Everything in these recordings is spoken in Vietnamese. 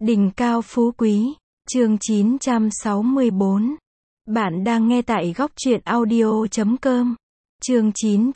Đỉnh cao phú quý, chương 964. Bạn đang nghe tại góc truyện audio.com. Chương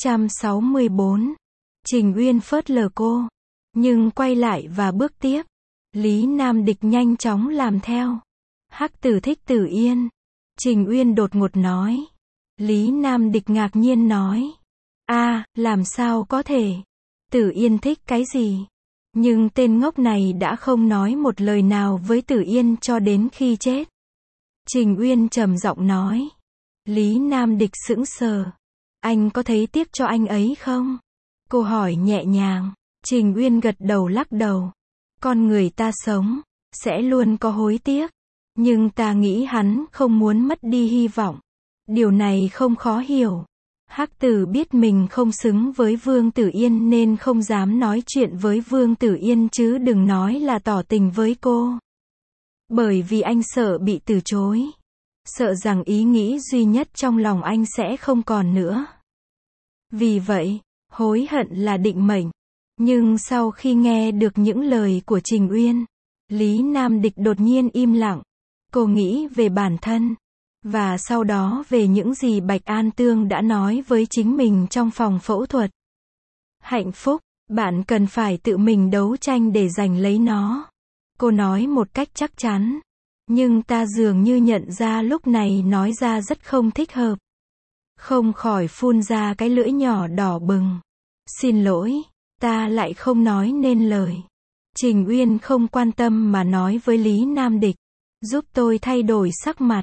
964. Trình Uyên phớt lờ cô, nhưng quay lại và bước tiếp. Lý Nam Địch nhanh chóng làm theo. Hắc Tử thích Tử Yên. Trình Uyên đột ngột nói. Lý Nam Địch ngạc nhiên nói. Làm sao có thể? Tử Yên thích cái gì? Nhưng tên ngốc này đã không nói một lời nào với Tử Yên cho đến khi chết. Trình Uyên trầm giọng nói. Lý Nam Địch sững sờ. Anh có thấy tiếc cho anh ấy không? Cô hỏi nhẹ nhàng. Trình Uyên gật đầu lắc đầu. Con người ta sống, sẽ luôn có hối tiếc. Nhưng ta nghĩ hắn không muốn mất đi hy vọng. Điều này không khó hiểu. Hắc Tử biết mình không xứng với Vương Tử Yên nên không dám nói chuyện với Vương Tử Yên chứ đừng nói là tỏ tình với cô. Bởi vì anh sợ bị từ chối. Sợ rằng ý nghĩ duy nhất trong lòng anh sẽ không còn nữa. Vì vậy, hối hận là định mệnh. Nhưng sau khi nghe được những lời của Trình Uyên, Lý Nam Địch đột nhiên im lặng. Cô nghĩ về bản thân. Và sau đó về những gì Bạch An Tương đã nói với chính mình trong phòng phẫu thuật. Hạnh phúc, bạn cần phải tự mình đấu tranh để giành lấy nó. Cô nói một cách chắc chắn. Nhưng ta dường như nhận ra lúc này nói ra rất không thích hợp. Không khỏi phun ra cái lưỡi nhỏ đỏ bừng. Xin lỗi, ta lại không nói nên lời. Trình Uyên không quan tâm mà nói với Lý Nam Địch. Giúp tôi thay đổi sắc mặt.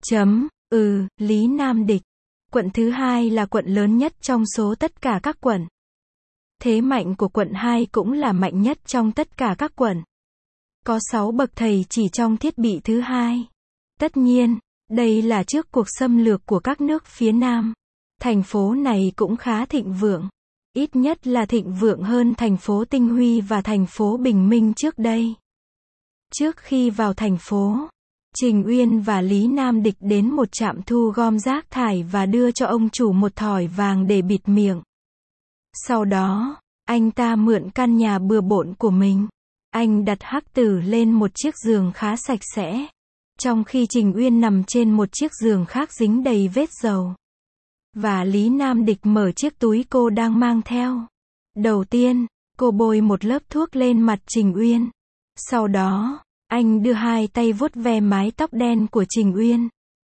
Lý Nam Địch. Quận thứ 2 là quận lớn nhất trong số tất cả các quận. Thế mạnh của quận 2 cũng là mạnh nhất trong tất cả các quận. Có 6 bậc thầy chỉ trong thiết bị thứ 2. Tất nhiên, đây là trước cuộc xâm lược của các nước phía Nam. Thành phố này cũng khá thịnh vượng. Ít nhất là thịnh vượng hơn thành phố Tinh Huy và thành phố Bình Minh trước đây. Trước khi vào thành phố, Trình Uyên và Lý Nam Địch đến một trạm thu gom rác thải và đưa cho ông chủ một thỏi vàng để bịt miệng. Sau đó, anh ta mượn căn nhà bừa bộn của mình. Anh đặt Hắc Tử lên một chiếc giường khá sạch sẽ. Trong khi Trình Uyên nằm trên một chiếc giường khác dính đầy vết dầu. Và Lý Nam Địch mở chiếc túi cô đang mang theo. Đầu tiên, cô bôi một lớp thuốc lên mặt Trình Uyên. Sau đó, anh đưa hai tay vuốt ve mái tóc đen của Trình Uyên.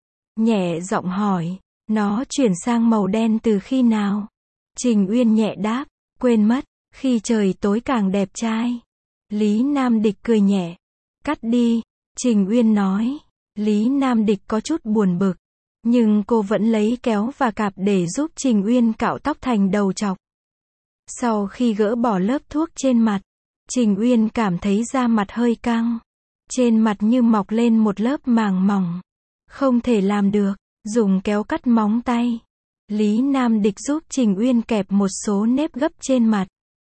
Nhẹ giọng hỏi, nó chuyển sang màu đen từ khi nào? Trình Uyên nhẹ đáp, quên mất, khi trời tối càng đẹp trai. Lý Nam Địch cười nhẹ. Cắt đi, Trình Uyên nói. Lý Nam Địch có chút buồn bực. Nhưng cô vẫn lấy kéo và cạp để giúp Trình Uyên cạo tóc thành đầu trọc. Sau khi gỡ bỏ lớp thuốc trên mặt, Trình Uyên cảm thấy da mặt hơi căng. Trên mặt như mọc lên một lớp màng mỏng. Không thể làm được, dùng kéo cắt móng tay. Lý Nam Địch giúp Trình Uyên kẹp một số nếp gấp trên mặt.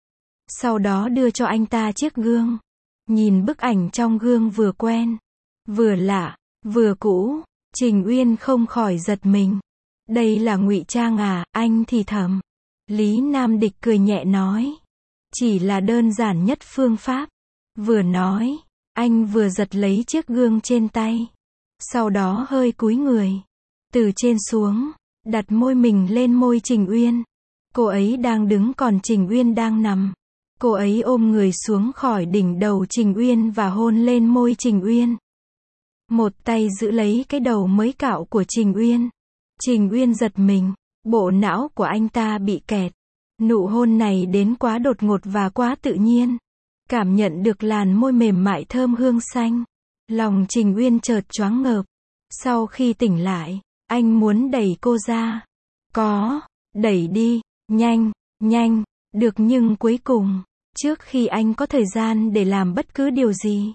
Sau đó đưa cho anh ta chiếc gương. Nhìn bức ảnh trong gương vừa quen, vừa lạ, vừa cũ, Trình Uyên không khỏi giật mình. Đây là ngụy trang à, anh thì thầm. Lý Nam Địch cười nhẹ nói. Chỉ là đơn giản nhất phương pháp. Vừa nói, anh vừa giật lấy chiếc gương trên tay. Sau đó hơi cúi người. Từ trên xuống, đặt môi mình lên môi Trình Uyên. Cô ấy đang đứng còn Trình Uyên đang nằm. Cô ấy ôm người xuống khỏi đỉnh đầu Trình Uyên và hôn lên môi Trình Uyên. Một tay giữ lấy cái đầu mới cạo của Trình Uyên. Trình Uyên giật mình. Bộ não của anh ta bị kẹt. Nụ hôn này đến quá đột ngột và quá tự nhiên. Cảm nhận được làn môi mềm mại thơm hương xanh. Lòng Trình Uyên chợt choáng ngợp. Sau khi tỉnh lại, anh muốn đẩy cô ra. Có, đẩy đi, nhanh, nhanh, được nhưng cuối cùng, trước khi anh có thời gian để làm bất cứ điều gì,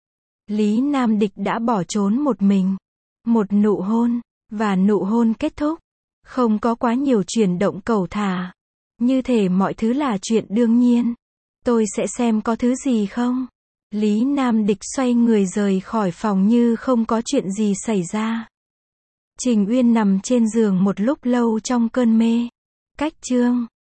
Lý Nam Địch đã bỏ trốn một mình. Một nụ hôn, và nụ hôn kết thúc. Không có quá nhiều chuyển động cẩu thả. Như thể mọi thứ là chuyện đương nhiên. Tôi sẽ xem có thứ gì không. Lý Nam Địch xoay người rời khỏi phòng như không có chuyện gì xảy ra. Trình Uyên nằm trên giường một lúc lâu trong cơn mê. Cách chương